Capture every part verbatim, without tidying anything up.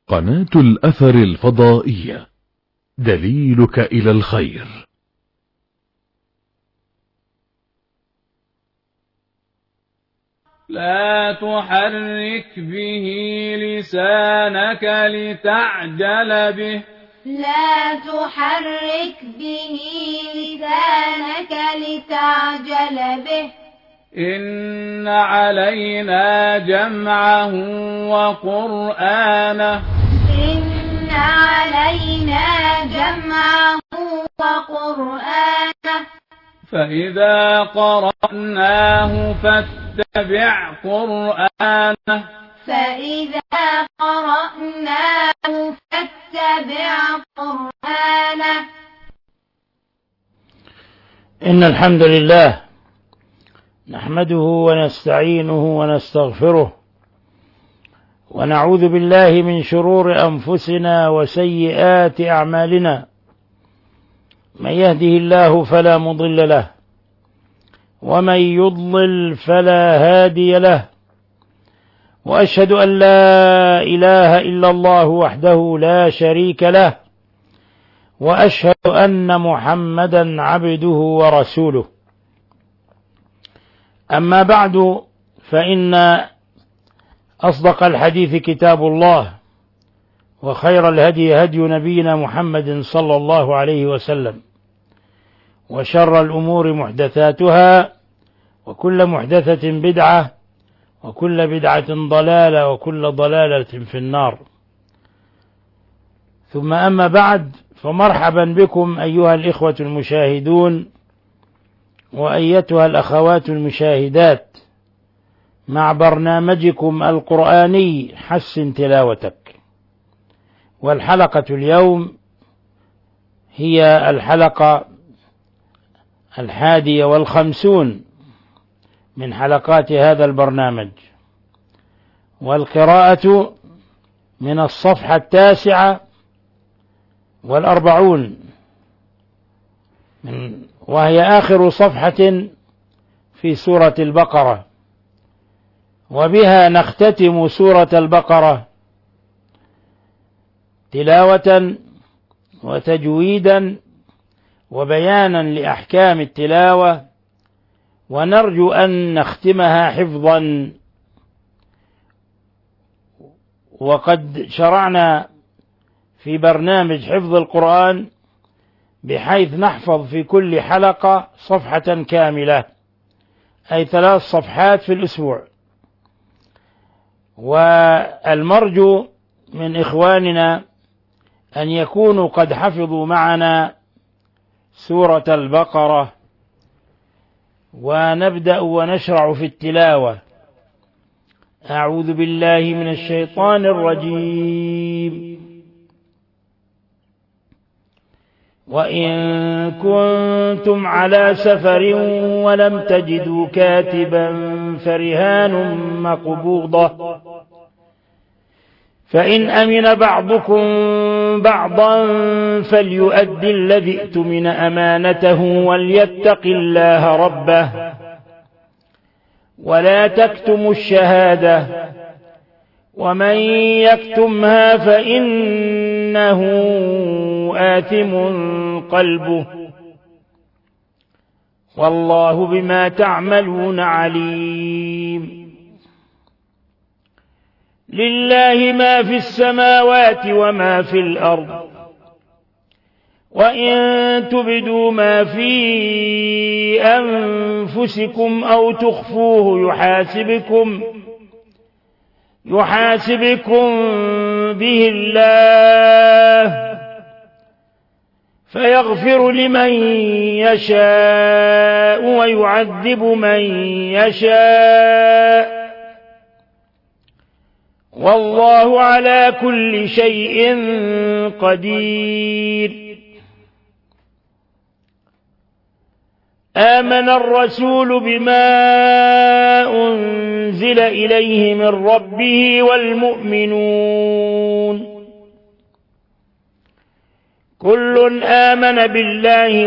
قناة الأثر الفضائية، دليلك إلى الخير. لا تحرك به لسانك لتعجل به لا تحرك به لسانك لتعجل به إن علينا جمعه وقرآنه إن علينا جمعه وقرآنه فإذا قرأناه فاتبع قرآنه فإذا قرأناه فاتبع قرآنه إن الحمد لله نحمده ونستعينه ونستغفره ونعوذ بالله من شرور أنفسنا وسيئات أعمالنا. من يهده الله فلا مضل له ومن يضلل فلا هادي له، وأشهد أن لا إله إلا الله وحده لا شريك له، وأشهد أن محمدا عبده ورسوله. أما بعد، فإن أصدق الحديث كتاب الله، وخير الهدي هدي نبينا محمد صلى الله عليه وسلم، وشر الأمور محدثاتها، وكل محدثة بدعة، وكل بدعة ضلالة، وكل ضلالة في النار. ثم أما بعد، فمرحبا بكم أيها الإخوة المشاهدون وأيتها الأخوات المشاهدات مع برنامجكم القرآني حسن تلاوتك. والحلقة اليوم هي الحلقة الحادية والخمسون من حلقات هذا البرنامج، والقراءة من الصفحة التاسعة والأربعون من وهي آخر صفحة في سورة البقرة، وبها نختتم سورة البقرة تلاوة وتجويدا وبيانا لأحكام التلاوة، ونرجو أن نختمها حفظا. وقد شرعنا في برنامج حفظ القرآن بحيث نحفظ في كل حلقة صفحة كاملة، أي ثلاث صفحات في الأسبوع. والمرجو من إخواننا أن يكونوا قد حفظوا معنا سورة البقرة، ونبدأ ونشرع في التلاوة. أعوذ بالله من الشيطان الرجيم. وإن كنتم على سفر ولم تجدوا كاتبا فرهان مقبوضة، فإن أمن بعضكم بعضا فليؤد الذي اؤتمن أمانته وليتق الله ربه ولا تكتموا الشهادة، ومن يكتمها فإنه آثم قلبه، والله بما تعملون عليم. لله ما في السماوات وما في الأرض، وإن تبدوا ما في أنفسكم أو تخفوه يحاسبكم يحاسبكم به الله، فيغفر لمن يشاء ويعذب من يشاء، والله على كل شيء قدير. آمن الرسول بما أنزل إليه من ربه والمؤمنون كل آمن بالله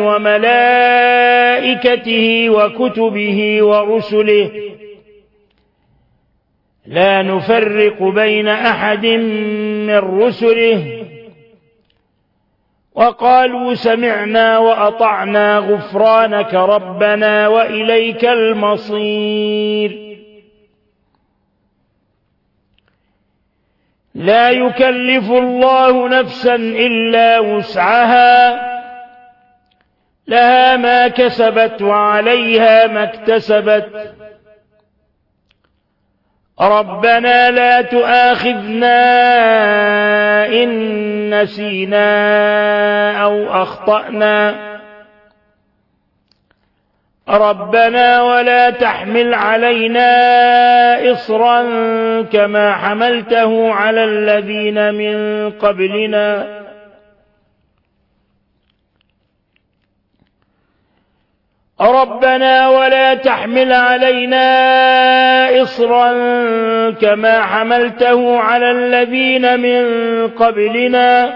وملائكته وكتبه ورسله لا نفرق بين أحد من رسله وقالوا سمعنا وأطعنا غفرانك ربنا وإليك المصير. لا يكلف الله نفسا إلا وسعها، لها ما كسبت وعليها ما اكتسبت. ربنا لا تؤاخذنا إن نسينا أو أخطأنا، ربنا ولا تحمل علينا إصرا كما حملته على الذين من قبلنا. ربنا ولا تحمل علينا إصرا كما حملته على الذين من قبلنا.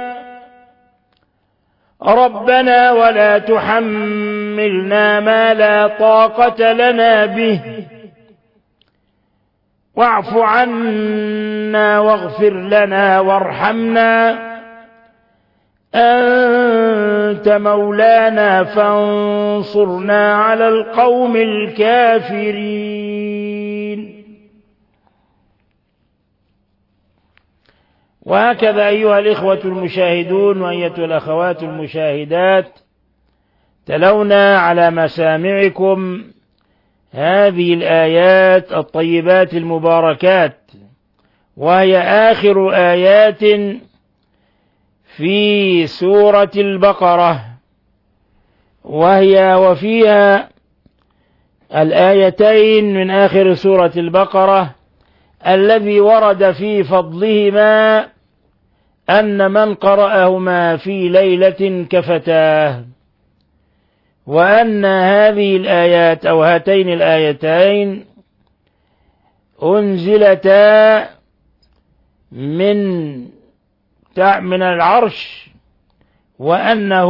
ربنا ولا تحملنا ما لا طاقة لنا به، واعف عنا واغفر لنا وارحمنا، أنت مولانا فانصرنا على القوم الكافرين. وهكذا أيها الإخوة المشاهدون وأيتها الأخوات المشاهدات، تلونا على مسامعكم هذه الآيات الطيبات المباركات، وهي آخر آيات في سورة البقرة، وهي وفيها الآيتين من آخر سورة البقرة الذي ورد في فضلهما أن من قرأهما في ليلة كفتاه، وأن هذه الآيات أو هاتين الآيتين أنزلتا من من العرش، وأنه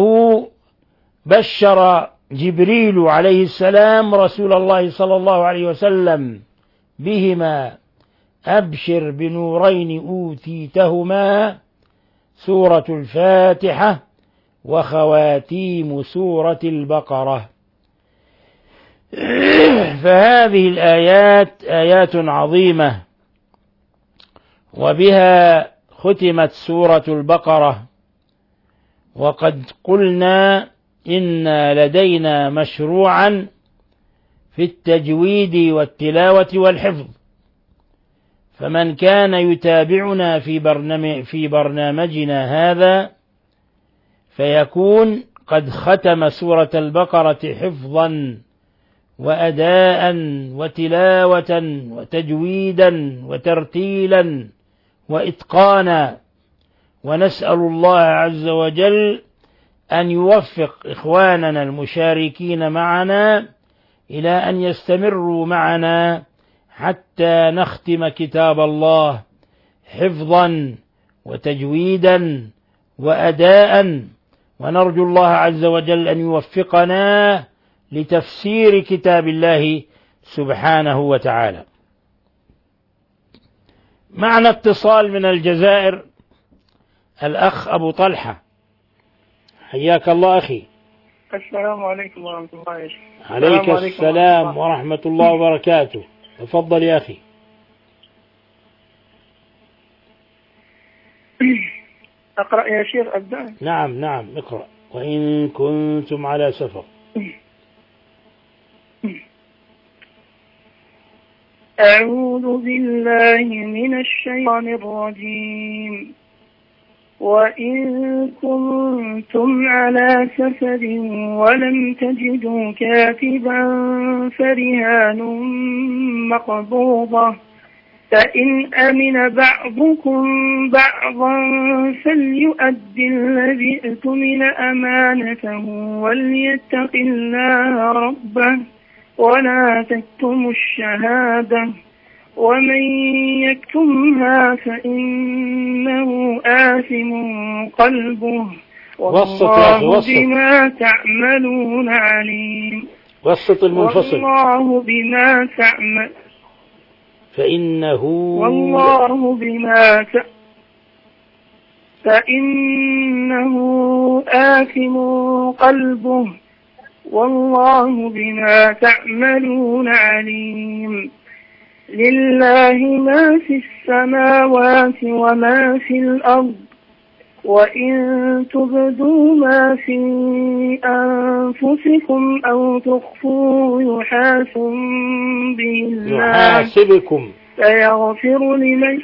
بشر جبريل عليه السلام رسول الله صلى الله عليه وسلم بهما: أبشر بنورين أوتيتهما، سورة الفاتحة وخواتيم سورة البقرة. فهذه الآيات آيات عظيمة، وبها ختمت سورة البقرة. وقد قلنا إن لدينا مشروعا في التجويد والتلاوة والحفظ، فمن كان يتابعنا في برنامج في برنامجنا هذا فيكون قد ختم سورة البقرة حفظا وأداء وتلاوة وتجويدا وترتيلا وإتقانا. ونسأل الله عز وجل أن يوفق إخواننا المشاركين معنا إلى أن يستمروا معنا حتى نختم كتاب الله حفظا وتجويدا وأداء، ونرجو الله عز وجل أن يوفقنا لتفسير كتاب الله سبحانه وتعالى. معنا اتصال من الجزائر، الأخ أبو طلحة، حياك الله أخي. السلام عليكم ورحمة الله وبركاته. عليك السلام ورحمة الله وبركاته. تفضل يا أخي. أقرأ يا شيخ أبدأ؟ نعم نعم اقرأ. وإن كنتم على سفر. أعوذ بالله من الشيطان الرجيم. وإن كنتم على سفر ولم تجدوا كاتبا فرهان مقبوضة، فإن أمن بعضكم بعضا فليؤدي الذي اؤتمن أمانته وليتق الله ربه ولا تكتموا الشهادة، ومن يكتمها فإنه آثم قلبه والله بما تعملون عليم. وسط المنفصل. والله بما تعمل فإنه والله بما ت... فإنه آثم قلبه والله بما تعملون عليم. لله ما في السماوات وما في الأرض وإن تبدوا ما في أنفسكم أو تخفوا يحاسبكم به الله يحاسبكم فيغفر لمن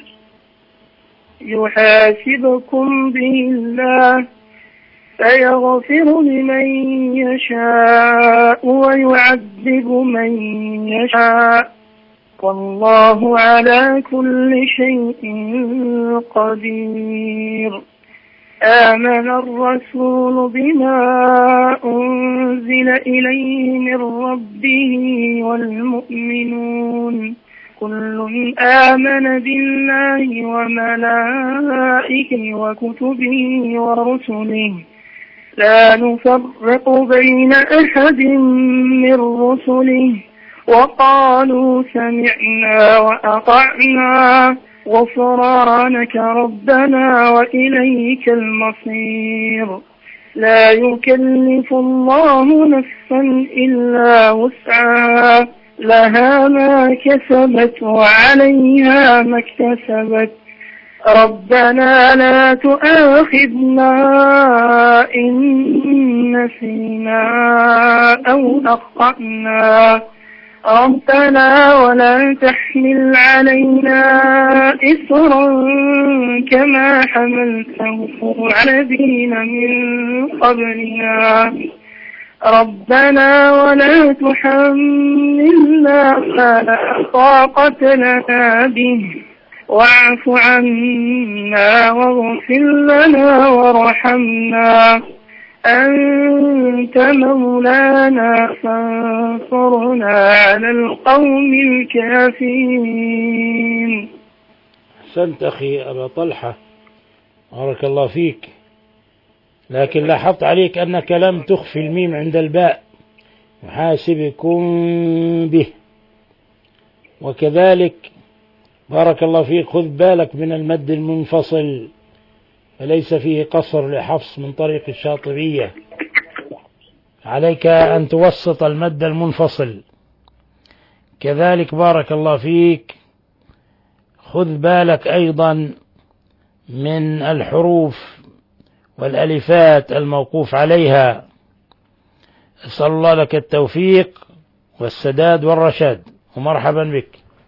يحاسبكم به الله فيغفر لمن يشاء ويعذب من يشاء والله على كل شيء قدير. آمن الرسول بما أنزل إليه من ربه والمؤمنون كل آمن بالله وملائكته وكتبه ورسله لا نفرق بين أحد من رسله وقالوا سمعنا وأطعنا غفرانك ربنا وإليك المصير. لا يكلف الله نفسا إلا وسعها لها ما كسبت وعليها ما اكتسبت ربنا لا تؤاخذنا إن نسينا أو أخطأنا ربنا ولا تحمل علينا إصرا كما حملته على الذين من قبلنا ربنا ولا تحملنا ما لا طاقة لنا به واعف عنا واغفر لنا وارحمنا أنت مولانا فانصرنا على القوم الكافرين. أحسنت أخي أبا طلحة بارك الله فيك، لكن لاحظت عليك أنك لم تخفي الميم عند الباء يحاسبكم به. وكذلك بارك الله فيك خذ بالك من المد المنفصل فليس فيه قصر لحفص من طريق الشاطبية، عليك أن توسط المد المنفصل. كذلك بارك الله فيك خذ بالك أيضا من الحروف والألفات الموقوف عليها. أسأل الله لك التوفيق والسداد والرشاد ومرحبا بك.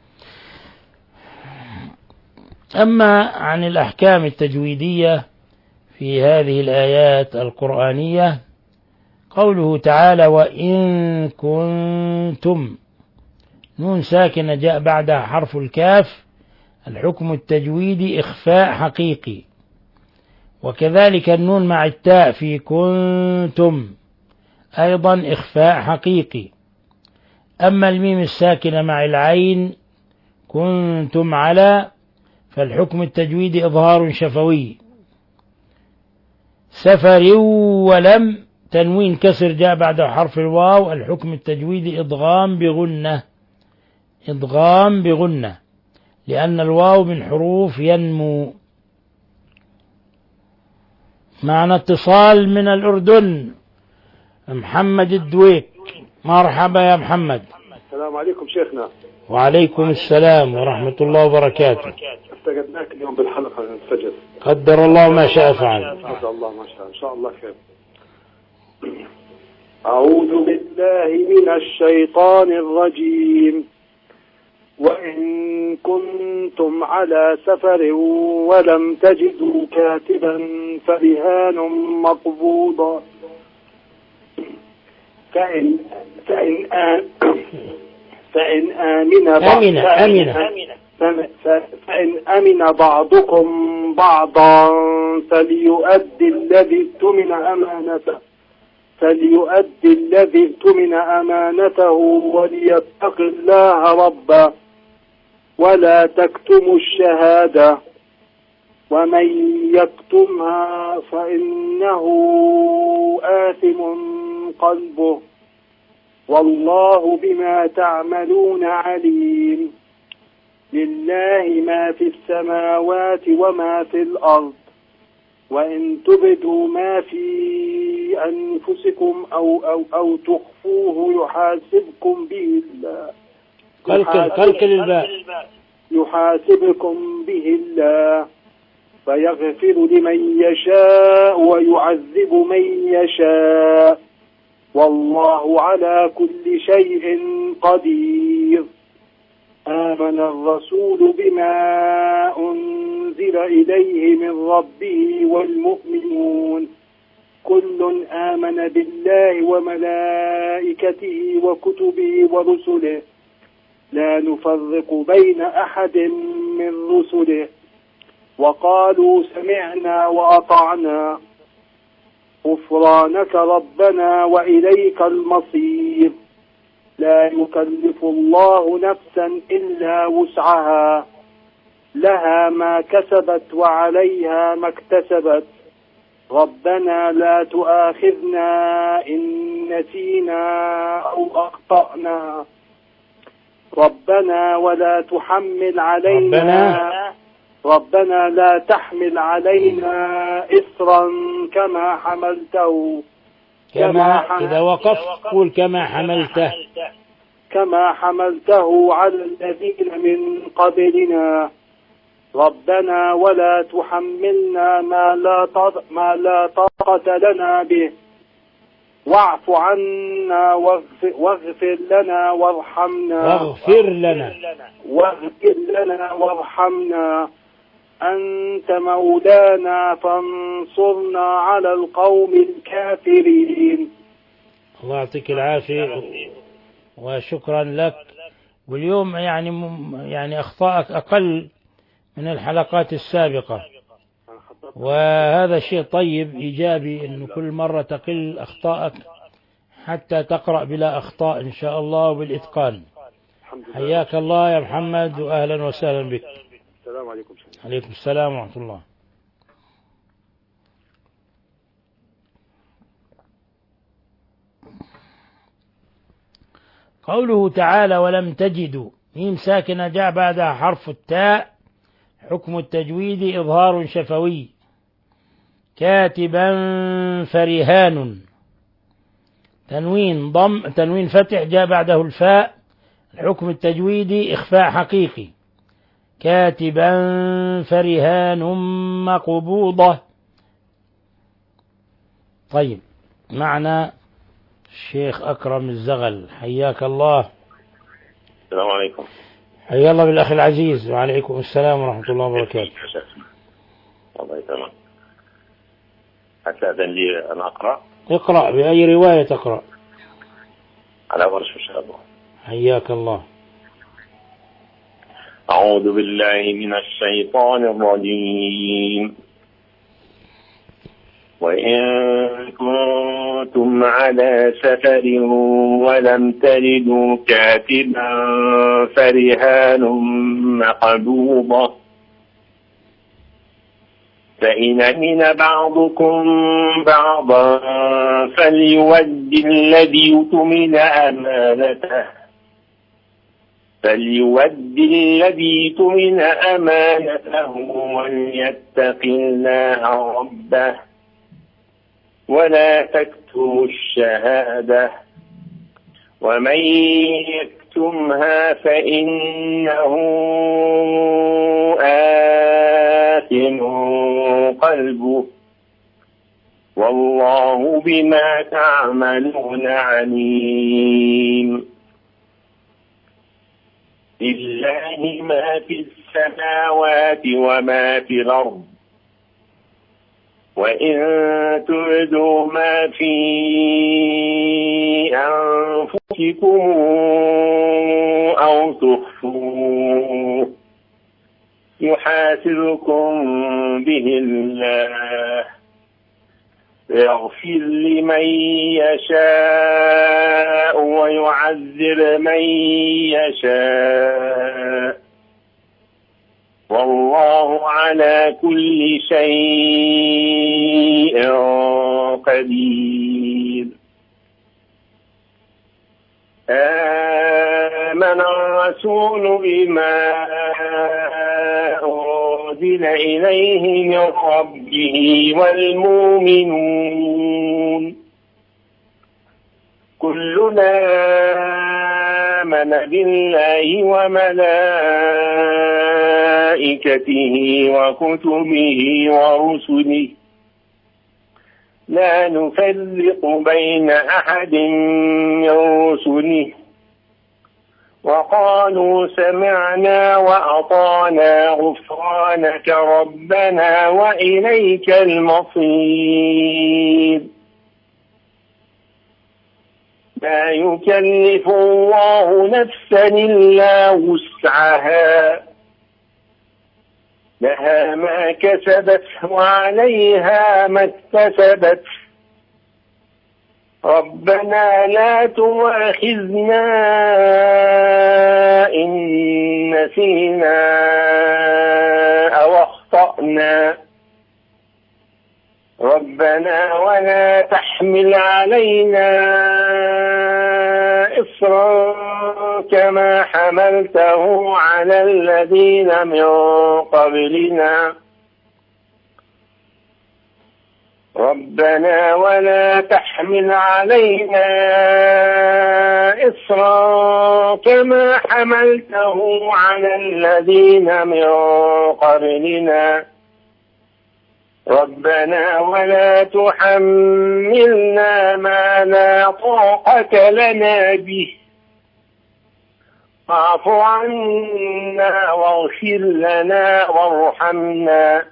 أما عن الأحكام التجويدية في هذه الآيات القرآنية قوله تعالى وإن كنتم، نون ساكنة جاء بعدها حرف الكاف، الحكم التجويدي إخفاء حقيقي، وكذلك النون مع التاء في كنتم أيضا إخفاء حقيقي. أما الميم الساكنة مع العين كنتم على فالحكم التجويدي إظهار شفوي. سفر ولم تنوين كسر جاء بعد حرف الواو، الحكم التجويدي إدغام بغنة، إدغام بغنة لأن الواو من حروف ينمو. معنا اتصال من الأردن، محمد الدويك، مرحبا يا محمد. السلام عليكم شيخنا. وعليكم السلام ورحمة الله وبركاته. افتقدناك اليوم بالحلقة الفجر. قدر الله ما شاء فعل. قدر الله ما شاء، إن شاء الله خير. أعوذ بالله من الشيطان الرجيم. وإن كنتم على سفر ولم تجدوا كاتبا فرهان مقبوضة فإن فإن آن فإن آمن آمن آمن فإن أمن بعضكم بعضا فليؤدي الذي اؤتمن أمانته فليؤدي الذي اؤتمن أمانته وليتق الله ربه ولا تكتموا الشهادة ومن يكتمها فإنه آثم قلبه والله بما تعملون عليم. لله ما في السماوات وما في الأرض وإن تبدوا ما في أنفسكم أو, أو, أو تخفوه يحاسبكم به الله قلقل قلقل الباء يحاسبكم به الله فيغفر لمن يشاء ويعذب من يشاء والله على كل شيء قدير. آمن الرسول بما أنزل إليه من ربه والمؤمنون كل آمن بالله وملائكته وكتبه ورسله لا نفرق بين أحد من رسله وقالوا سمعنا وأطعنا غفرانك ربنا وإليك المصير لا يكلف الله نفسا إلا وسعها لها ما كسبت وعليها ما اكتسبت ربنا لا تؤاخذنا إن نسينا أو أخطأنا ربنا ولا تحمل علينا ربنا, ربنا لا تحمل علينا إصرا كما حملته كما حمل إذا وقفت قول كما حملته كما حملته على الذين من قبلنا ربنا ولا تحملنا ما لا ما لا طاقة لنا به واعف عنا واغفر, واغفر لنا وارحمنا واغفر لنا واغفر لنا وارحمنا أنت مولانا فانصرنا على القوم الكافرين. الله يعطيك العافية وشكرا لك. واليوم يعني يعني أخطائك أقل من الحلقات السابقة وهذا شيء طيب إيجابي إنه كل مرة تقل أخطائك حتى تقرأ بلا أخطاء إن شاء الله وبالإتقان. حياك الله يا محمد وأهلا وسهلا بك. السلام عليكم. عليكم السلام ورحمة الله. قوله تعالى ولم تجدوا ميم ساكنة جاء بعدها حرف التاء حكم التجويد إظهار شفوي كاتبا فرهان تنوين ضم تنوين فتح جاء بعده الفاء الحكم التجويدي إخفاء حقيقي كاتبا فرهان مقبوضة. طيب معنا الشيخ أكرم الزغل حياك الله. السلام عليكم. حيا الله بالأخ العزيز. وعليكم السلام ورحمة الله وبركاته. الله يسلمك. أستأذن لي أن أقرأ. اقرأ بأي رواية تقرأ. على ورش إن شاء الله. حياك الله. أعوذ بالله من الشيطان الرجيم. وإن كنتم على سفر ولم تجدوا كاتبا فرهان مقبوضة فإن أمن بعضكم بعضا فليؤد الذي اؤتمن أمانته فليؤد الذي اؤتمن أمانته وليتق الله ربه ولا تكتموا الشهادة ومن يكتمها فإنه آثم قلبه والله بما تعملون عليم. لله ما في السماوات وما في الأرض وإن تبدوا ما في أنفسكم أو تخفوه يحاسبكم به الله يغفر لمن يشاء ويعذب من يشاء والله على كل شيء قدير. آمن الرسول الرسول بما أنزل إليه من ربه والمؤمنون كلنا آمن بالله وملائكته وكتبه ورسله لا نفرق بين أحد من رسله وقالوا سمعنا وأطعنا غفرانك ربنا وإليك المصير لا يكلف الله نفسا إلا وسعها لها ما كسبت وعليها ما اكتسبت ربنا لا تؤاخذنا إن نسينا أو أخطأنا ربنا ولا تحمل علينا إصرا كما حملته على الذين من قبلنا ربنا ولا تحمل علينا إصرا كما حملته على الذين من قبلنا ربنا ولا تحملنا ما لا طاقة لنا به واعف عنا واغفر لنا وارحمنا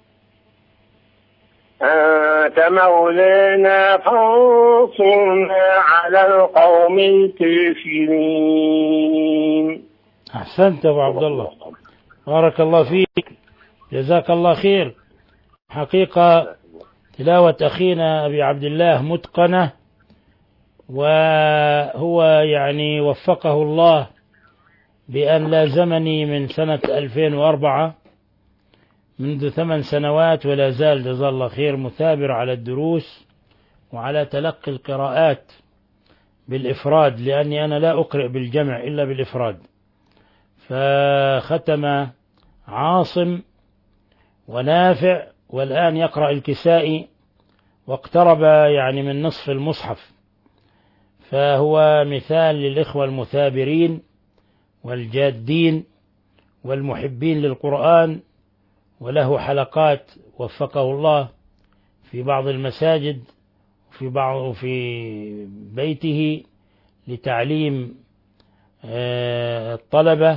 أنت مولانا فانصرنا على القوم الكافرين. أحسنت أبو عبد الله، بارك الله فيك، جزاك الله خير. حقيقة تلاوة أخينا أبي عبد الله متقنة، وهو يعني وفقه الله بأن لازمني من سنة ألفين وأربعة منذ ثمان سنوات، ولا زال جزاه الله خير مثابر على الدروس وعلى تلقي القراءات بالإفراد، لأني أنا لا أقرأ بالجمع إلا بالإفراد. فختم عاصم ونافع، والآن يقرأ الكسائي، واقترب يعني من نصف المصحف، فهو مثال للإخوة المثابرين والجادين والمحبين للقرآن، وله حلقات وفقه الله في بعض المساجد وفي بعض في بيته لتعليم الطلبة،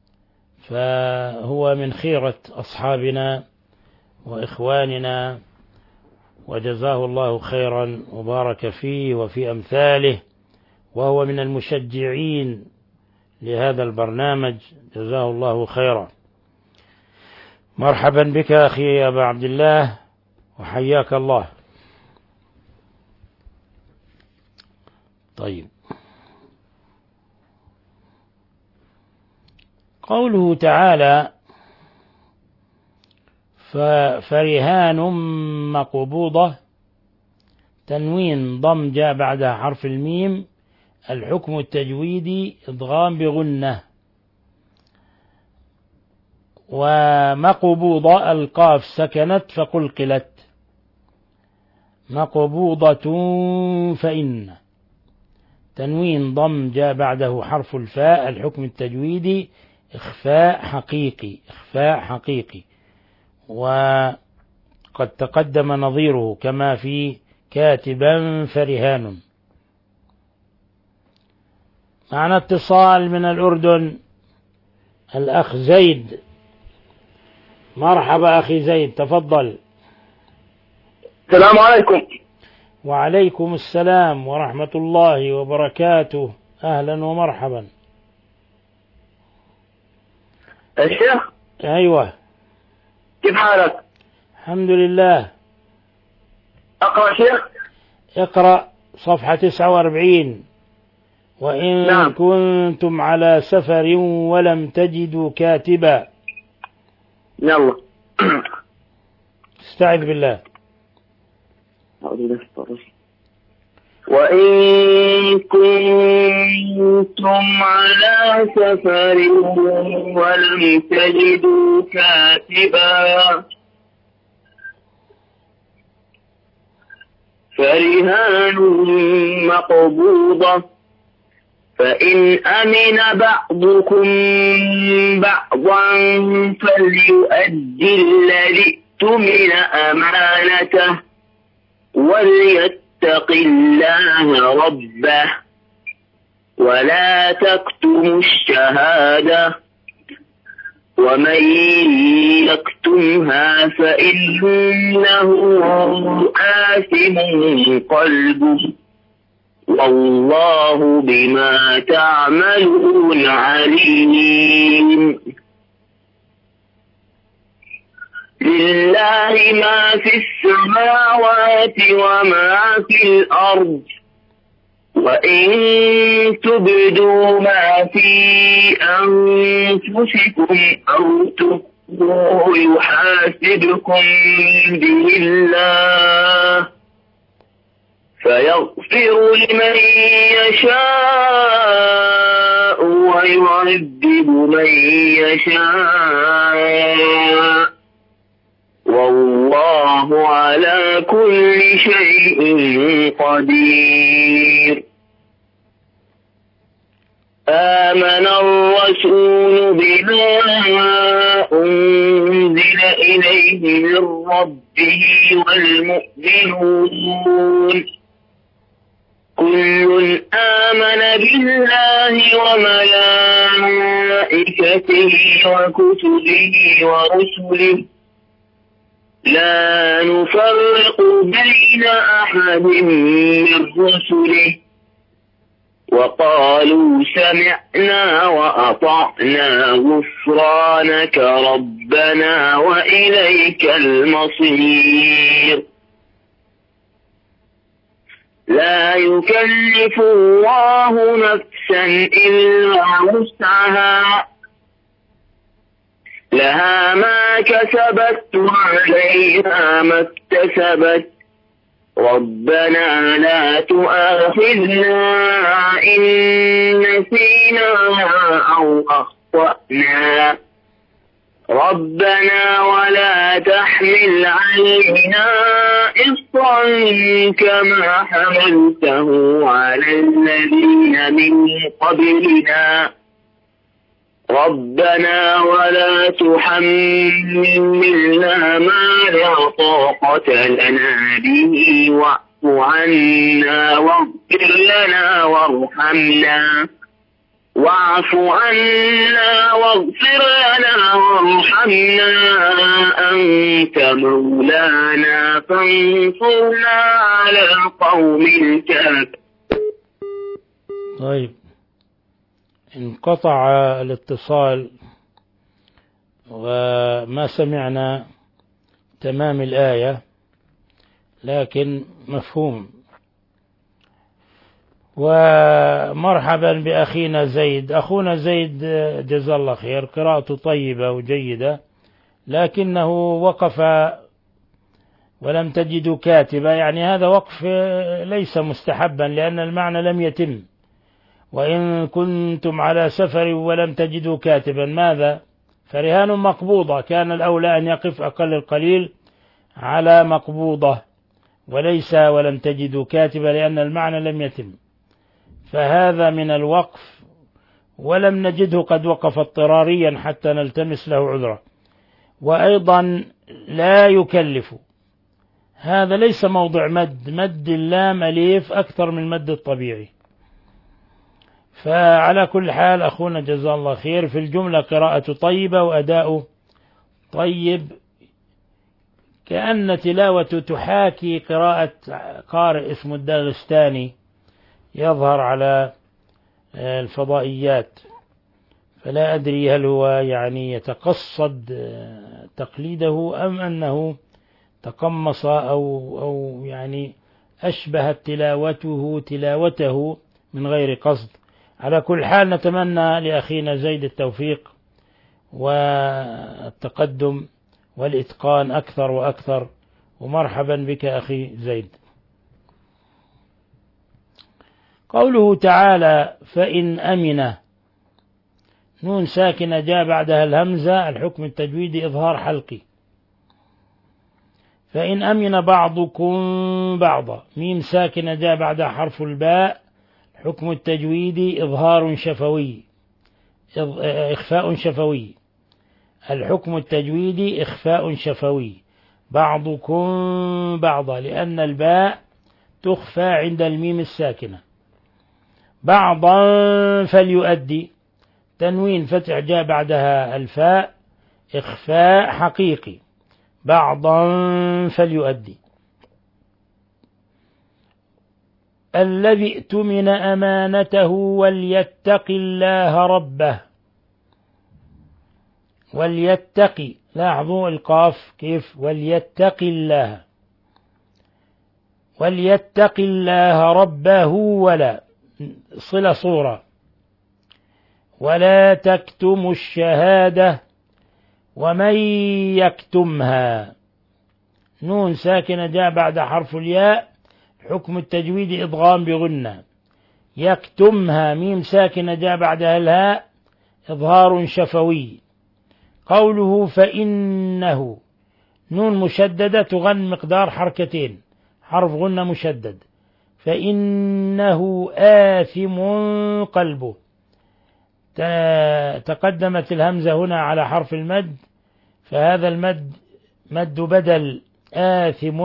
فهو من خيرة أصحابنا وإخواننا، وجزاه الله خيرا وبارك فيه وفي أمثاله، وهو من المشجعين لهذا البرنامج، جزاه الله خيرا. مرحبا بك أخي أبا عبد الله، وحياك الله. طيب، قوله تعالى فرهان مقبوضة، تنوين ضم جاء بعدها حرف الميم، الحكم التجويدي إدغام بغنة. ومقبوضة القاف سكنت فقلقلت، مقبوضة فإن، تنوين ضم جاء بعده حرف الفاء، الحكم التجويدي إخفاء حقيقي، إخفاء حقيقي، وقد تقدم نظيره كما في كاتبا فرهان. معنا اتصال من الأردن، الأخ زيد. مرحبا أخي زيد، تفضل. السلام عليكم. وعليكم السلام ورحمة الله وبركاته، أهلا ومرحبا. الشيخ. أيوة، كيف حالك؟ الحمد لله. أقرأ شيخ؟ اقرأ صفحة تسعة وأربعين. وإن نعم. كنتم على سفر ولم تجدوا كاتبا. يلا. استعذ بالله. أعوذ بالله من الشيطان الرجيم. وإن كنتم على سفر ولم تجدوا كاتبا فرهان مقبوضة فإن أمن بعضكم بعضا فليؤدي الذي اؤتمن أمانته وليتق الله ربه ولا تكتموا الشهادة ومن يكتمها فإنه آثم قلبه والله بما تعملون عليم. لله ما في السماوات وما في الأرض وإن تبدوا ما في أنفسكم أو تخفوه يحاسبكم به الله فيغفر لمن يشاء ويعذب من يشاء والله على كل شيء قدير. آمن الرسول بما أنزل إليه من ربه والمؤمنون كل آمن بالله وملائكته وكتبه ورسله لا نفرق بين أحد من رسله وقالوا سمعنا وأطعنا غفرانك ربنا وإليك المصير. لا يكلف الله نفسا إلا وسعها لها ما كسبت وعليها ما اكتسبت ربنا لا تؤاخذنا إن نسينا أو أخطأنا ربنا ولا تحمل علينا إصرا كما حملته على الذين من قبلنا ربنا ولا تحملنا ما لا طاقة لنا به واعف عنا واغفر لنا وارحمنا واعف عنا واغفر لنا وارحمنا أنت مولانا فانصرنا على القوم الكافرين. طيب انقطع الاتصال وما سمعنا تمام الآية لكن مفهوم. ومرحبا بأخينا زيد. أخونا زيد جزا الله خير، قراءته طيبة وجيدة لكنه وقف ولم تجدوا كاتبا، يعني هذا وقف ليس مستحبا لأن المعنى لم يتم. وإن كنتم على سفر ولم تجدوا كاتبا ماذا؟ فرهان مقبوضة، كان الأولى أن يقف أقل القليل على مقبوضة وليس ولم تجدوا كاتبا لأن المعنى لم يتم، فهذا من الوقف ولم نجده قد وقف اضطراريا حتى نلتمس له عذرا. وأيضا لا يكلف، هذا ليس موضع مد، مد اللام أليف أكثر من المد الطبيعي. فعلى كل حال أخونا جزاه الله خير، في الجملة قراءة طيبة وأداء طيب، كأن تلاوة تحاكي قراءة قارئ اسمه الداغستاني يظهر على الفضائيات، فلا أدري هل هو يعني يتقصد تقليده أم أنه تقمص أو, أو يعني أشبهت تلاوته تلاوته من غير قصد. على كل حال نتمنى لأخينا زيد التوفيق والتقدم والإتقان أكثر وأكثر، ومرحبا بك أخي زيد. قوله تعالى فإن أمن، نون ساكنة جاء بعدها الهمزة، الحكم التجويدي إظهار حلقي. فإن أمن بعضكم بعضا، ميم ساكنة جاء بعدها حرف الباء، الحكم التجويدي إظهار شفوي، إخفاء شفوي، الحكم التجويدي إخفاء شفوي. بعضكم بعضا لأن الباء تخفى عند الميم الساكنة. بعضا فليؤدي، تنوين فتح جاء بعدها الفاء، إخفاء حقيقي. بعضا فليؤدي. الذي اؤتمن أمانته وليتق الله ربه. وليتقي، لاحظوا القاف كيف، وليتق الله، وليتق الله ربه، ولا صلة صورة. ولا تكتموا الشهادة ومن يكتمها، نون ساكنة جاء بعد حرف الياء، حكم التجويد إضغام بغنة. يكتمها، ميم ساكنة جاء بعدها الهاء، إظهار شفوي. قوله فإنه، نون مشددة تغن مقدار حركتين، حرف غنة مشدد. فإنه آثم قلبه، تقدمت الهمزة هنا على حرف المد، فهذا المد مد بدل آثم،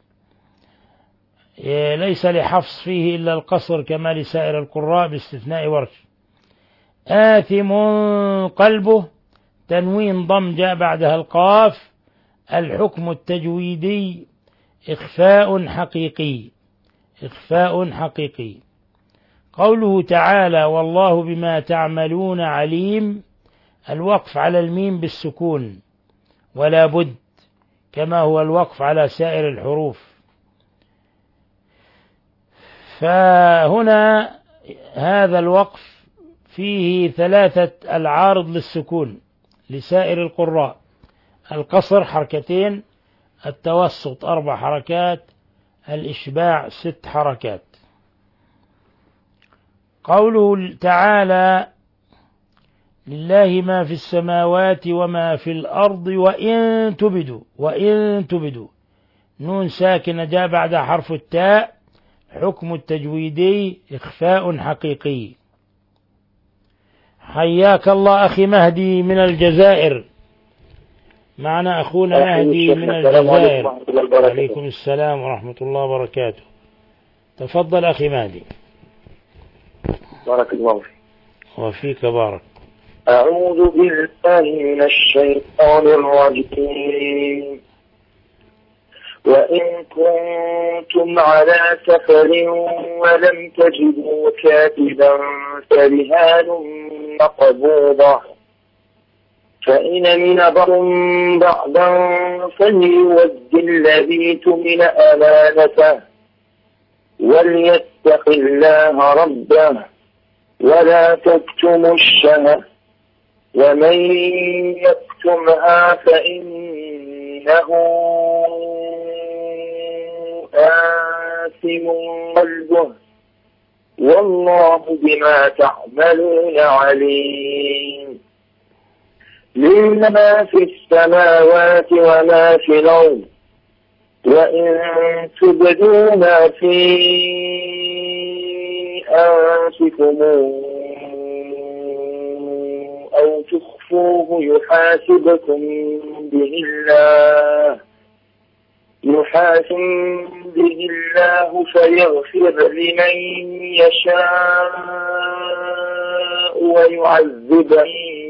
ليس لحفص فيه إلا القصر كما لسائر القراء باستثناء ورش. آثم قلبه، تنوين ضم جاء بعدها القاف، الحكم التجويدي إخفاء حقيقي، إخفاء حقيقي. قوله تعالى والله بما تعملون عليم، الوقف على الميم بالسكون ولا بد، كما هو الوقف على سائر الحروف. فهنا هذا الوقف فيه ثلاثة العارض للسكون لسائر القراء: القصر حركتين، التوسط أربع حركات، الإشباع ست حركات. قوله تعالى لله ما في السماوات وما في الأرض وإن تبدوا، وإن تبدوا، نون ساكنة جاء بعد حرف التاء، حكم التجويدي إخفاء حقيقي. حياك الله أخي مهدي من الجزائر، معنا أخونا مهدي من الجزائر. عليكم السلام ورحمة الله وبركاته. تفضل أخي مهدي. بارك الله فيك. وفيك بارك. أعوذ بالله من الشيطان الرجيم. وإن كنتم على سفر ولم تجدوا كاتبا فرهان مقبوضة، فإن من بعض بعضا فليؤد الذي اؤتمن أمانته وليتق الله ربه ولا تكتموا الشهادة ومن يكتمها فإنه آثم قلبه والله بما تعملون عليم. لما في السماوات وما في الأرض وإن تبدوا ما في أنفسكم أو تخفوه يحاسبكم به الله يحاسب به الله فيغفر لمن يشاء ويعذب من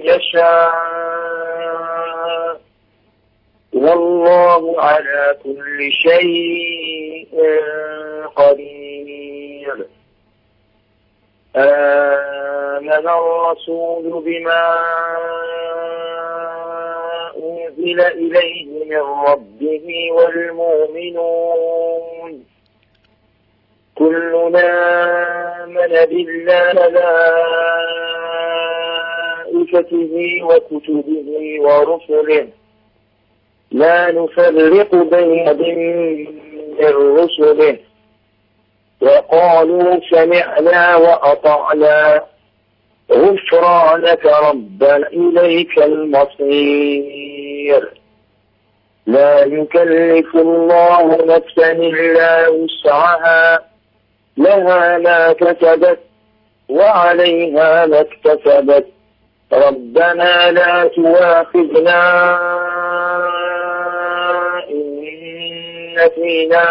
يشاء والله على كل شيء قدير. آمن الرسول بما أنزل إليه من ربه والمؤمنون كلنا آمن بالله وملائكته وكتبه ورسله لا نفرق بين أحد من رسله وقالوا سمعنا وأطعنا غفرانك ربنا إليك المصير. لا يكلف الله نفسا إلا وسعها لها ما كسبت وعليها ما اكتسبت ربنا لا تواخذنا إن نسينا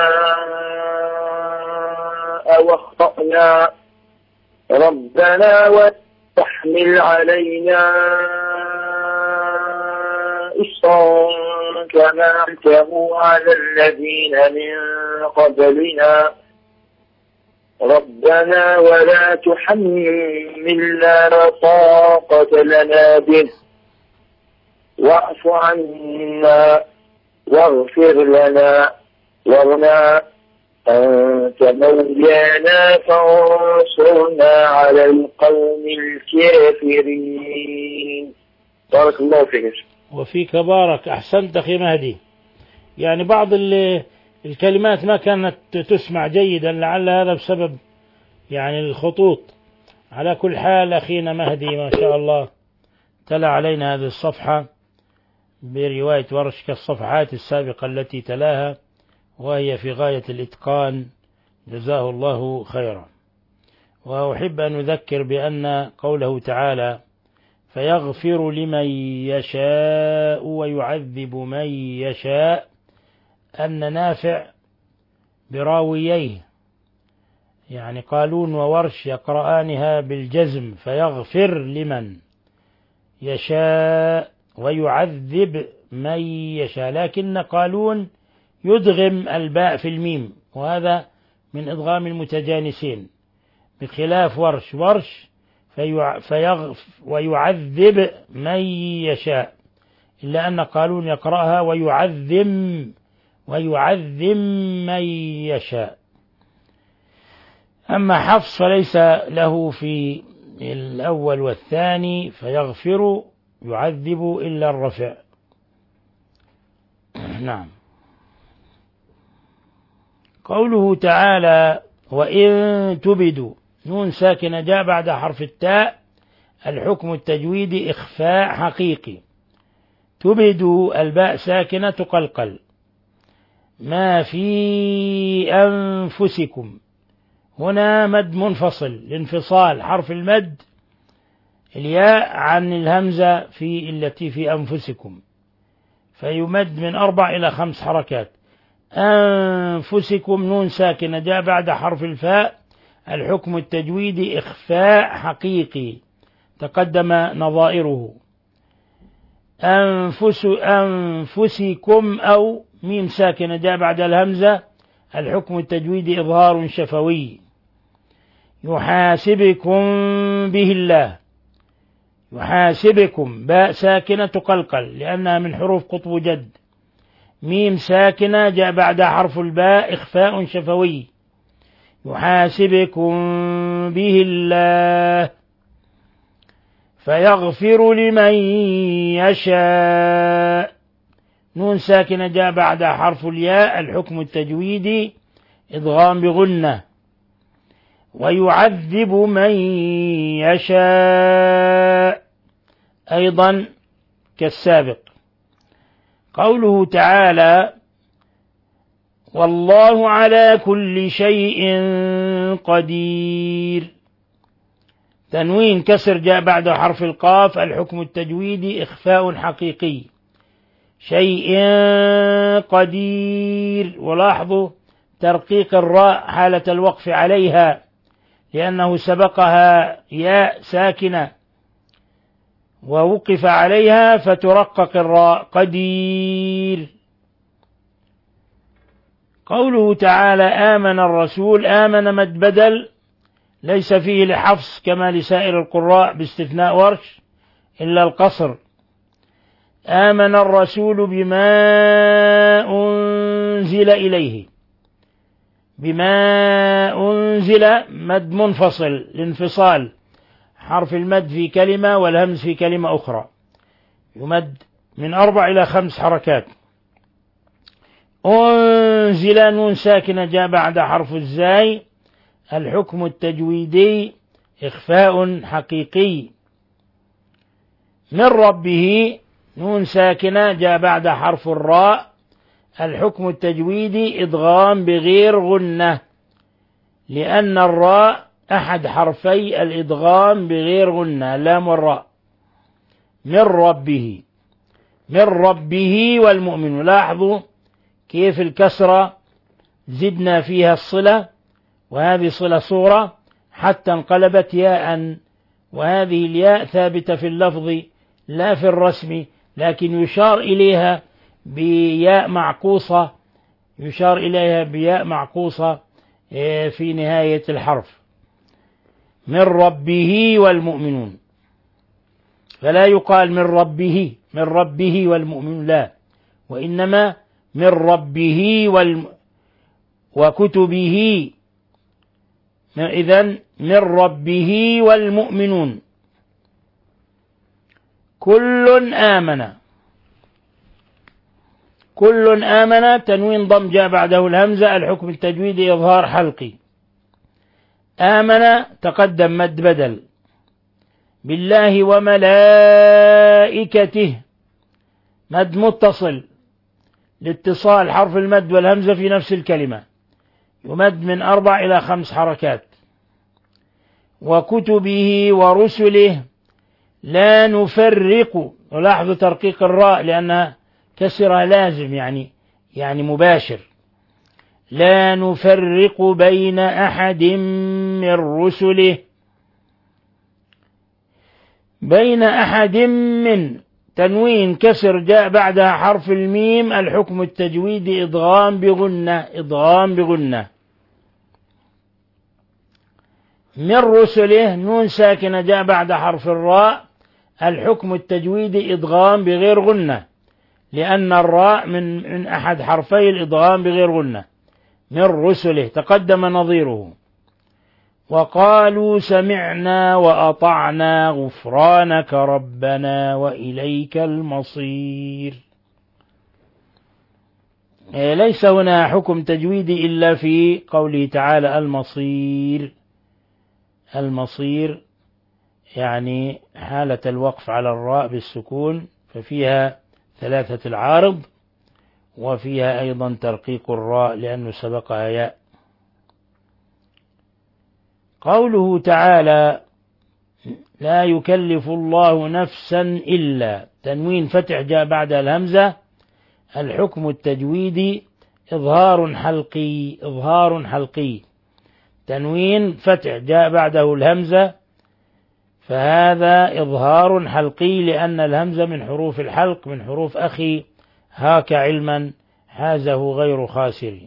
أو أخطأنا ربنا وتحمل علينا إصرا كما حملته على الذين من قبلنا ربنا ولا تحملنا ما طاقة لنا به واعف عنا واغفر لنا وارنا أنت مولانا فانصرنا على القوم الكافرين. بارك الله فيك. وفيك بارك. أحسنت أخي مهدي. يعني بعض الكلمات ما كانت تسمع جيدا، لعل هذا بسبب يعني الخطوط. على كل حال أخينا مهدي ما شاء الله تلا علينا هذه الصفحة برواية ورش كالصفحات السابقة التي تلاها، وهي في غاية الإتقان، جزاه الله خيرا. وأحب أن أذكر بأن قوله تعالى فيغفر لمن يشاء ويعذب من يشاء، أن نافع براوييه يعني قالون وورش يقرآنها بالجزم فيغفر لمن يشاء ويعذب من يشاء، لكن قالون يدغم الباء في الميم، وهذا من إدغام المتجانسين، بخلاف ورش ورش فيغف ويعذب من يشاء، إلا أن قالون يقرأها ويعذم ويعذم من يشاء. أما حفص فليس له في الأول والثاني فيغفر يعذب إلا الرفع. نعم. قوله تعالى وإن تبدوا، نون ساكنة جاء بعد حرف التاء، الحكم التجويدي إخفاء حقيقي. تبدوا الباء ساكنة تقلقل. ما في أنفسكم، هنا مد منفصل لانفصال حرف المد الياء عن الهمزة في التي في أنفسكم، فيمد من أربع إلى خمس حركات. أنفسكم نون ساكنة جاء بعد حرف الفاء، الحكم التجويدي إخفاء حقيقي تقدم نظائره. أنفس أنفسكم أو ميم ساكنة جاء بعد الهمزة، الحكم التجويدي إظهار شفوي. يحاسبكم به الله، يحاسبكم باء ساكنة تقلقل لأنها من حروف قطب جد. ميم ساكنة جاء بعد حرف الباء إخفاء شفوي. يحاسبكم به الله فيغفر لمن يشاء، نون ساكنة جاء بعد حرف الياء، الحكم التجويدي إدغام بغنة. ويعذب من يشاء أيضا كالسابق. قوله تعالى والله على كل شيء قدير، تنوين كسر جاء بعد حرف القاف، الحكم التجويدي إخفاء حقيقي. شيء قدير، ولاحظوا ترقيق الراء حالة الوقف عليها لأنه سبقها ياء ساكنة ووقف عليها فترقق الراء قدير. قوله تعالى آمن الرسول، آمن مد بدل ليس فيه لحفص كما لسائر القراء باستثناء ورش إلا القصر. آمن الرسول بما أنزل إليه، بما أنزل مد منفصل لانفصال حرف المد في كلمة والهمز في كلمة أخرى، يمد من أربع إلى خمس حركات. أنزل نون ساكنة جاء بعد حرف الزاي، الحكم التجويدي إخفاء حقيقي. من ربه نون ساكنة جاء بعد حرف الراء، الحكم التجويدي إدغام بغير غنة، لأن الراء أحد حرفي الإدغام بغير غنة، اللام والراء. من ربه، من ربه والمؤمن. لاحظوا كيف الكسرة زدنا فيها الصلة، وهذه صلة صورة حتى انقلبت ياء، وهذه الياء ثابتة في اللفظ لا في الرسم، لكن يشار إليها بياء معقوصة، يشار إليها بياء معقوصة في نهاية الحرف. من ربه والمؤمنون، فلا يقال من ربه من ربه والمؤمنون، لا، وإنما من ربه والم وكتبه. إذن من ربه والمؤمنون. كل آمن، كل آمن تنوين ضم جاء بعده الهمزة، الحكم التجويدي إظهار حلقي. آمن تقدم مد بدل. بالله وملائكته مد متصل لاتصال حرف المد والهمزة في نفس الكلمة، يمد من أربع إلى خمس حركات. وكتبه ورسله لا نفرق، ولاحظوا ترقيق الراء لأنها كسرها لازم، يعني يعني مباشر. لا نفرق بين أحد من رسله، بين أحد من تنوين كسر جاء بعدها حرف الميم، الحكم التجويدي إدغام بغنة، إدغام بغنة. من رسله نون ساكنة جاء بعد حرف الراء، الحكم التجويدي إدغام بغير غنة، لأن الراء من من أحد حرفي الإدغام بغير غنة. من رسله تقدم نظيره. وقالوا سمعنا وأطعنا غفرانك ربنا وإليك المصير. ليس هنا حكم تجويدي إلا في قوله تعالى المصير. المصير يعني حالة الوقف على الراء بالسكون، ففيها ثلاثة العارض، وفيها أيضا ترقيق الراء لأنه سبقها ياء. قوله تعالى لا يكلف الله نفسا إلا، تنوين فتح جاء بعد الهمزة، الحكم التجويدي إظهار حلقي، إظهار حلقي. تنوين فتح جاء بعده الهمزة، فهذا إظهار حلقي، لأن الهمزة من حروف الحلق، من حروف أخي هاك علما حازه غير خاسر.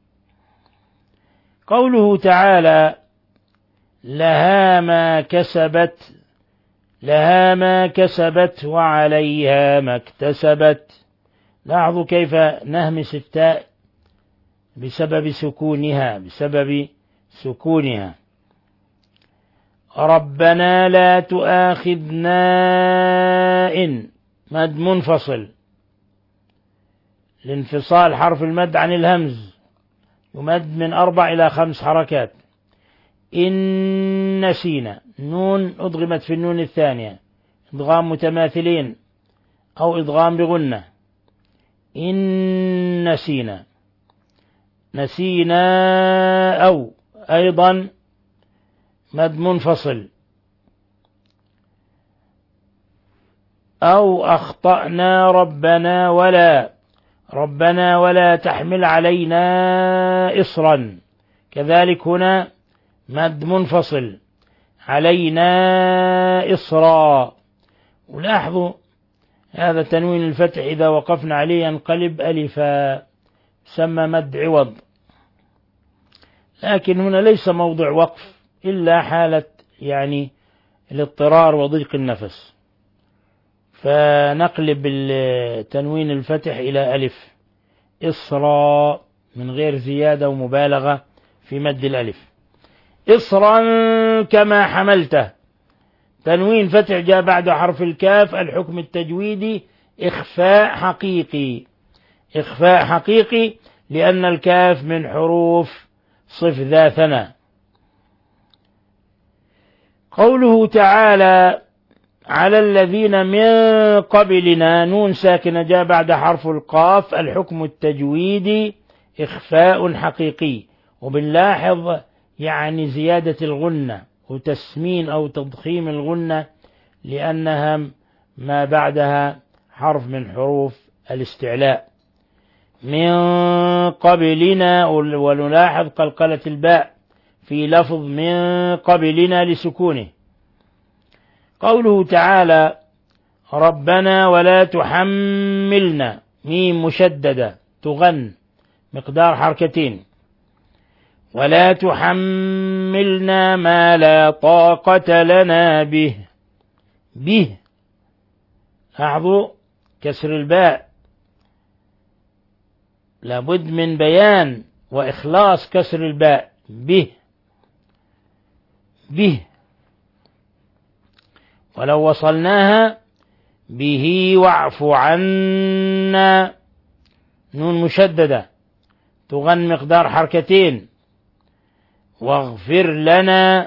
قوله تعالى لها ما كسبت، لها ما كسبت وعليها ما اكتسبت. لاحظوا كيف نهمس التاء بسبب سكونها، بسبب سكونها. ربنا لا تؤاخذنا إن، مد منفصل لانفصال حرف المد عن الهمز، يمد من أربع إلى خمس حركات. إن نسينا، نون أدغمت في النون الثانية، إدغام متماثلين أو إدغام بغنة. إن نسينا، نسينا أو أيضا مد منفصل. أو أخطأنا ربنا ولا، ربنا ولا تحمل علينا إصرا، كذلك هنا مد منفصل. علينا إصرا. ولاحظوا هذا تنوين الفتح إذا وقفنا عليه ينقلب ألفا، سمى مد عوض، لكن هنا ليس موضع وقف إلا حالة يعني الاضطرار وضيق النفس، فنقلب تنوين الفتح إلى ألف، إصرا، من غير زيادة ومبالغة في مد الألف. إصرا كما حملته، تنوين فتح جاء بعد حرف الكاف، الحكم التجويدي إخفاء حقيقي، إخفاء حقيقي، لأن الكاف من حروف صف ذا ثنى، قوله تعالى على الذين من قبلنا، نون ساكنة جاء بعد حرف القاف، الحكم التجويدي إخفاء حقيقي، وبنلاحظ يعني زيادة الغنة وتسمين أو تضخيم الغنة لأنها ما بعدها حرف من حروف الاستعلاء. من قبلنا، ونلاحظ قلقلة الباء في لفظ من قبلنا لسكونه. قوله تعالى ربنا ولا تحملنا، ميم مشددة تغن مقدار حركتين، ولا تحملنا ما لا طاقة لنا به. به أعظو كسر الباء، لابد من بيان وإخلاص كسر الباء. به به، ولو وصلناها به واعف عنا، نون مشددة تغن مقدار حركتين، واغفر لنا،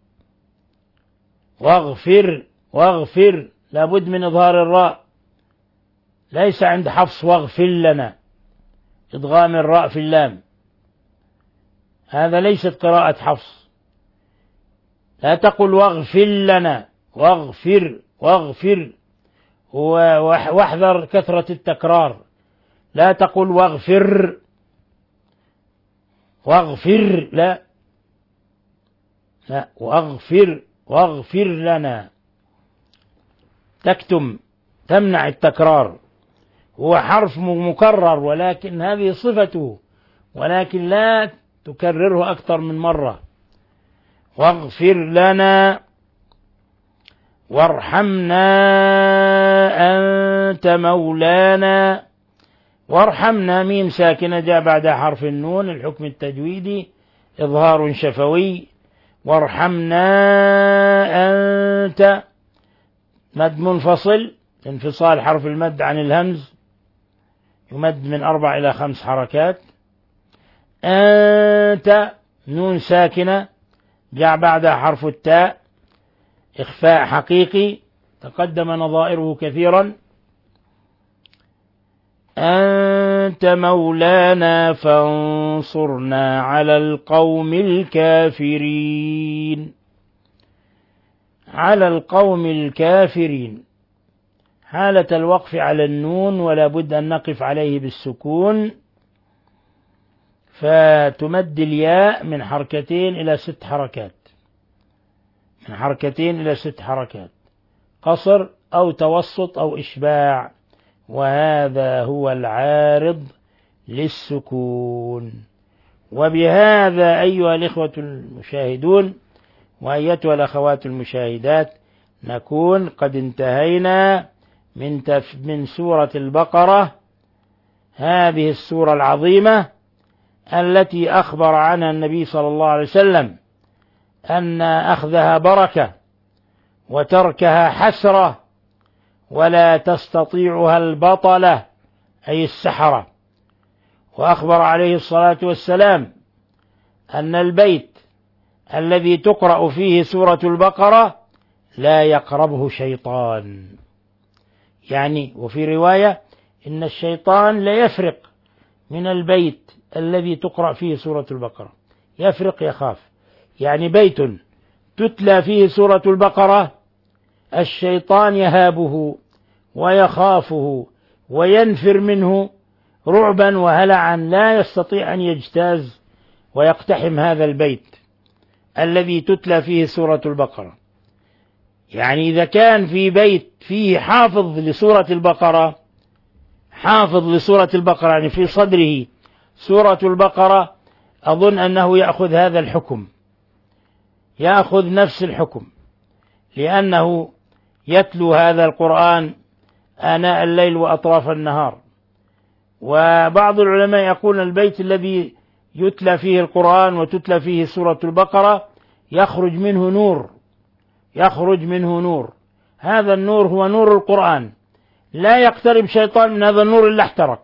واغفر واغفر لابد من إظهار الراء، ليس عند حفص واغفر لنا إدغام الراء في اللام، هذا ليست قراءة حفص. لا تقل واغفر لنا، واغفر واغفر، واحذر كثرة التكرار. لا تقل واغفر واغفر، لا لا واغفر واغفر لنا، تكتم تمنع التكرار. هو حرف مكرر ولكن هذه صفته، ولكن لا تكرره أكثر من مرة. واغفر لنا وارحمنا أنت مولانا. وارحمنا ميم ساكنة جاء بعد حرف النون، الحكم التجويدي إظهار شفوي. وارحمنا أنت مد منفصل، انفصال حرف المد عن الهمز، يمد من أربع إلى خمس حركات. أنت نون ساكنة جاء بعدها حرف التاء، إخفاء حقيقي تقدم نظائره كثيرا. أنت مولانا فانصرنا على القوم الكافرين. على القوم الكافرين حالة الوقف على النون، ولا بد أن نقف عليه بالسكون، فتمد الياء من حركتين إلى ست حركات، من حركتين إلى ست حركات، قصر أو توسط أو إشباع، وهذا هو العارض للسكون. وبهذا أيها الإخوة المشاهدون وأيتها الأخوات المشاهدات نكون قد انتهينا من تف من سورة البقرة، هذه السورة العظيمة التي أخبر عنها النبي صلى الله عليه وسلم أن أخذها بركة وتركها حسرة، ولا تستطيعها البطلة أي السحرة. وأخبر عليه الصلاة والسلام أن البيت الذي تقرأ فيه سورة البقرة لا يقربه شيطان، يعني وفي رواية إن الشيطان لا يفرق من البيت الذي تقرأ فيه سورة البقرة، يفرق يخاف. يعني بيت تتلى فيه سورة البقرة الشيطان يهابه ويخافه وينفر منه رعبا وهلعا، لا يستطيع أن يجتاز ويقتحم هذا البيت الذي تتلى فيه سورة البقرة. يعني إذا كان في بيت فيه حافظ لسورة البقرة، حافظ لسورة البقرة يعني في صدره سورة البقرة، أظن أنه يأخذ هذا الحكم، يأخذ نفس الحكم، لأنه يتلو هذا القرآن آناء الليل وأطراف النهار. وبعض العلماء يقول البيت الذي يتلى فيه القرآن وتتلى فيه سورة البقرة يخرج منه نور، يخرج منه نور، هذا النور هو نور القرآن، لا يقترب شيطان من هذا النور إلا احترق.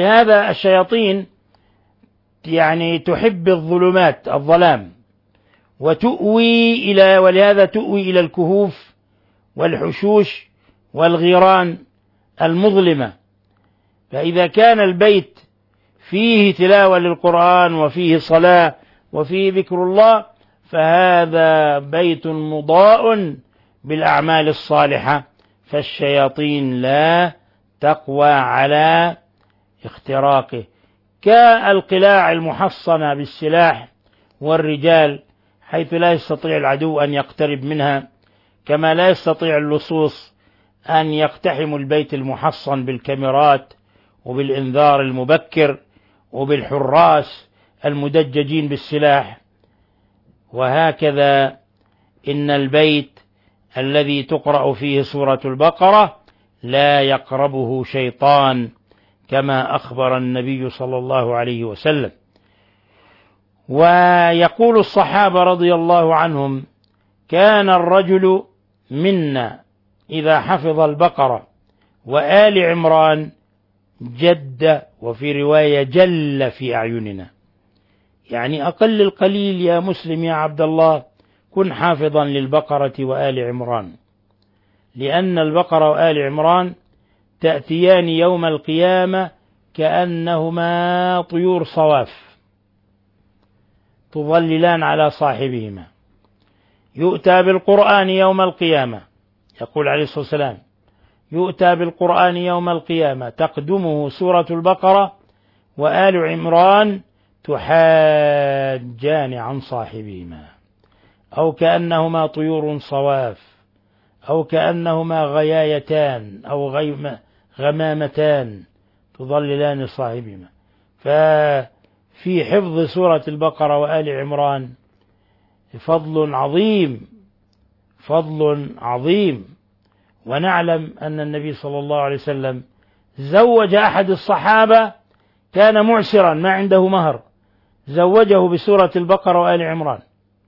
فلهذا الشياطين يعني تحب الظلمات الظلام، وتؤوي إلى ولهذا تؤوي إلى الكهوف والحشوش والغيران المظلمة. فإذا كان البيت فيه تلاوة للقرآن وفيه صلاة وفيه ذكر الله فهذا بيت مضاء بالأعمال الصالحة، فالشياطين لا تقوى على اختراقه. كالقلاع المحصنة بالسلاح والرجال حيث لا يستطيع العدو أن يقترب منها، كما لا يستطيع اللصوص أن يقتحموا البيت المحصن بالكاميرات وبالإنذار المبكر وبالحراس المدججين بالسلاح. وهكذا إن البيت الذي تقرأ فيه سورة البقرة لا يقربه شيطان، كما أخبر النبي صلى الله عليه وسلم. ويقول الصحابة رضي الله عنهم: كان الرجل منا إذا حفظ البقرة وآل عمران جد، وفي رواية جل في أعيننا، يعني أقل القليل يا مسلم يا عبد الله كن حافظا للبقرة وآل عمران، لأن البقرة وآل عمران تأتيان يوم القيامة كأنهما طيور صواف تظللان على صاحبهما. يؤتى بالقرآن يوم القيامة، يقول عليه الصلاة والسلام: يؤتى بالقرآن يوم القيامة تقدمه سورة البقرة وآل عمران تحاجان عن صاحبهما، أو كأنهما طيور صواف، أو كأنهما غيايتان أو غمامتان تظللان صاحبهما. ففي حفظ سورة البقرة وآل عمران فضل عظيم، فضل عظيم. ونعلم أن النبي صلى الله عليه وسلم زوج أحد الصحابة، كان معسرا ما عنده مهر، زوجه بسورة البقرة وآل عمران.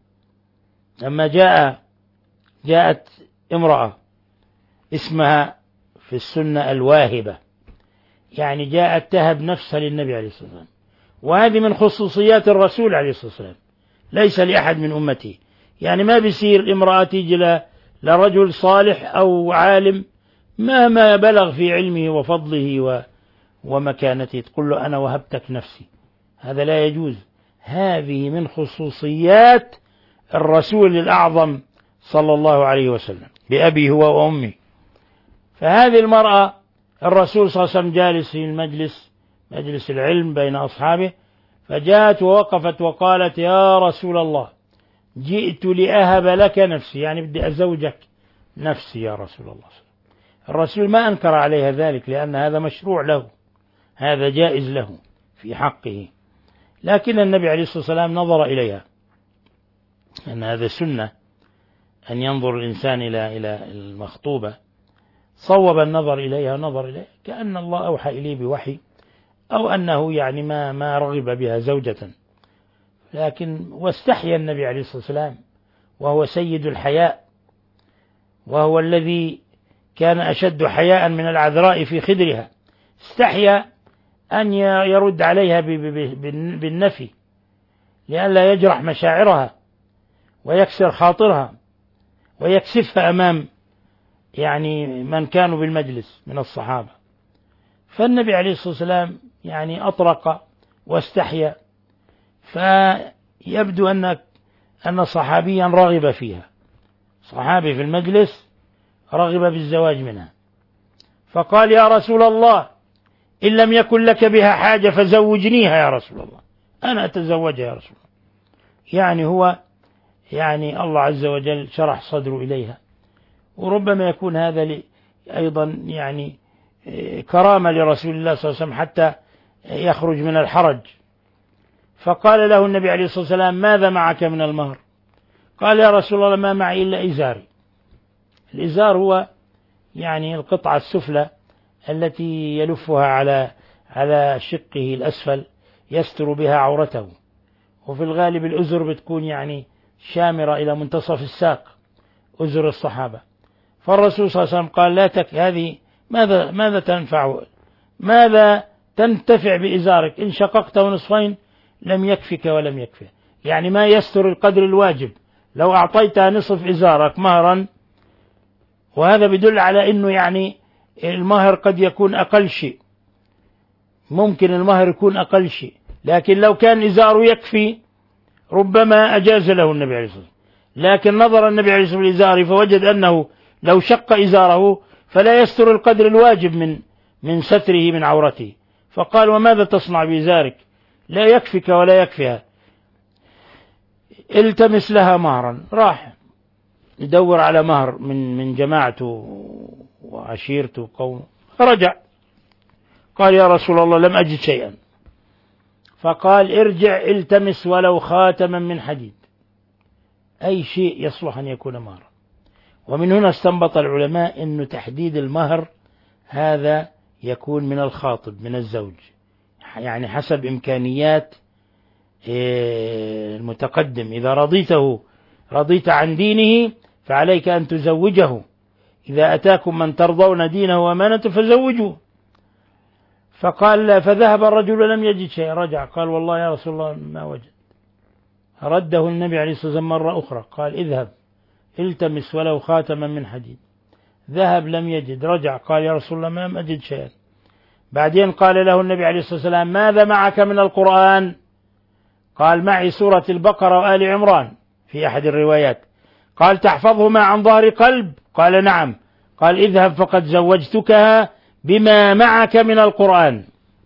لما جاء جاءت امرأة اسمها في السنة الواهبة، يعني جاءت تهب نفسها للنبي عليه الصلاة والسلام، وهذه من خصوصيات الرسول عليه الصلاة والسلام، ليس لأحد من أمته. يعني ما بيصير امرأة تيجي لرجل صالح أو عالم مهما بلغ في علمه وفضله ومكانته تقول له أنا وهبتك نفسي، هذا لا يجوز. هذه من خصوصيات الرسول الأعظم صلى الله عليه وسلم بأبي هو وأمي. فهذه المرأة الرسول صلى الله عليه وسلم جالس في المجلس، مجلس العلم بين أصحابه، فجاءت ووقفت وقالت: يا رسول الله، جئت لأهب لك نفسي، يعني بدي أزوجك نفسي يا رسول الله. الرسول ما أنكر عليها ذلك، لأن هذا مشروع له، هذا جائز له في حقه. لكن النبي عليه الصلاة والسلام نظر إليها، أن هذا سنة أن ينظر الإنسان إلى إلى المخطوبة، صوب النظر إليها ونظر إليها كأن الله أوحى إليه بوحي، أو أنه يعني ما ما رغب بها زوجة. لكن واستحيا النبي عليه الصلاة والسلام، وهو سيد الحياء، وهو الذي كان أشد حياء من العذراء في خدرها، استحيا أن يرد عليها بالنفي لئلا يجرح مشاعرها ويكسر خاطرها ويكسفها أمام يعني من كانوا بالمجلس من الصحابة. فالنبي عليه الصلاة والسلام يعني أطرق واستحيا، فيبدو أن أن صحابيا رغب فيها، صحابي في المجلس رغب بالزواج منها، فقال: يا رسول الله، إن لم يكن لك بها حاجة فزوجنيها يا رسول الله، أنا أتزوجها يا رسول الله. يعني هو يعني الله عز وجل شرح صدره إليها، وربما يكون هذا أيضا يعني كرامة لرسول الله صلى الله عليه وسلم حتى يخرج من الحرج. فقال له النبي عليه الصلاة والسلام: ماذا معك من المهر؟ قال: يا رسول الله، ما معي إلا إزاري. الإزار هو يعني القطعة السفلى التي يلفها على على شقه الأسفل يستر بها عورته، وفي الغالب الأزر بتكون يعني شامرة إلى منتصف الساق، أزر الصحابة. فالرسول صلى الله عليه وسلم قال: لا تك هذه ماذا ماذا تنفع، ماذا تنتفع بإزارك؟ إن شققته نصفين لم يكفك ولم يكفه. يعني ما يستر القدر الواجب. لو أعطيتها نصف إزارك مهرا، وهذا بيدل على أنه يعني المهر قد يكون أقل شيء، ممكن المهر يكون أقل شيء، لكن لو كان إزاره يكفي ربما أجاز له النبي عليه الصلاة والسلام. لكن نظر النبي عليه الصلاة والسلام لإزاره فوجد أنه لو شق إزاره فلا يستر القدر الواجب من من ستره من عورته، فقال: وماذا تصنع بإزارك؟ لا يكفك ولا يكفيها، التمس لها مهرا. راح يدور على مهر من من جماعته وعشيرته وقومه، فرجع قال: يا رسول الله لم أجد شيئا. فقال: ارجع التمس ولو خاتما من حديد، أي شيء يصلح أن يكون مهرا. ومن هنا استنبط العلماء أن تحديد المهر هذا يكون من الخاطب من الزوج، يعني حسب إمكانيات المتقدم. إذا رضيته رضيت عن دينه فعليك أن تزوجه، إذا أتاكم من ترضون دينه وأمانته فزوجوه. فقال: فذهب الرجل ولم يجد شيء، رجع قال: والله يا رسول الله ما وجد. رده النبي عليه الصلاة والسلام مرة أخرى، قال: اذهب التمس ولو خاتما من حديد. ذهب لم يجد، رجع قال: يا رسول الله ما أجد شيئا. بعدين قال له النبي عليه الصلاة والسلام: ماذا معك من القرآن؟ قال: معي سورة البقرة وآل عمران في أحد الروايات. قال: تحفظهما عن ظهر قلب؟ قال: نعم. قال: اذهب فقد زوجتكها بما معك من القرآن.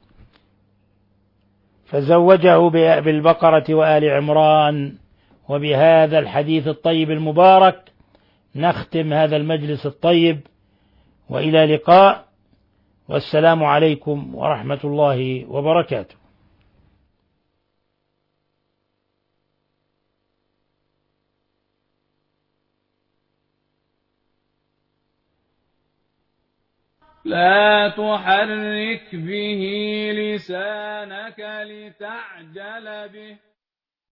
فزوجه بالبقرة وآل عمران. وبهذا الحديث الطيب المبارك نختم هذا المجلس الطيب، وإلى لقاء، والسلام عليكم ورحمة الله وبركاته. لا تحرك به لسانك لتعجل به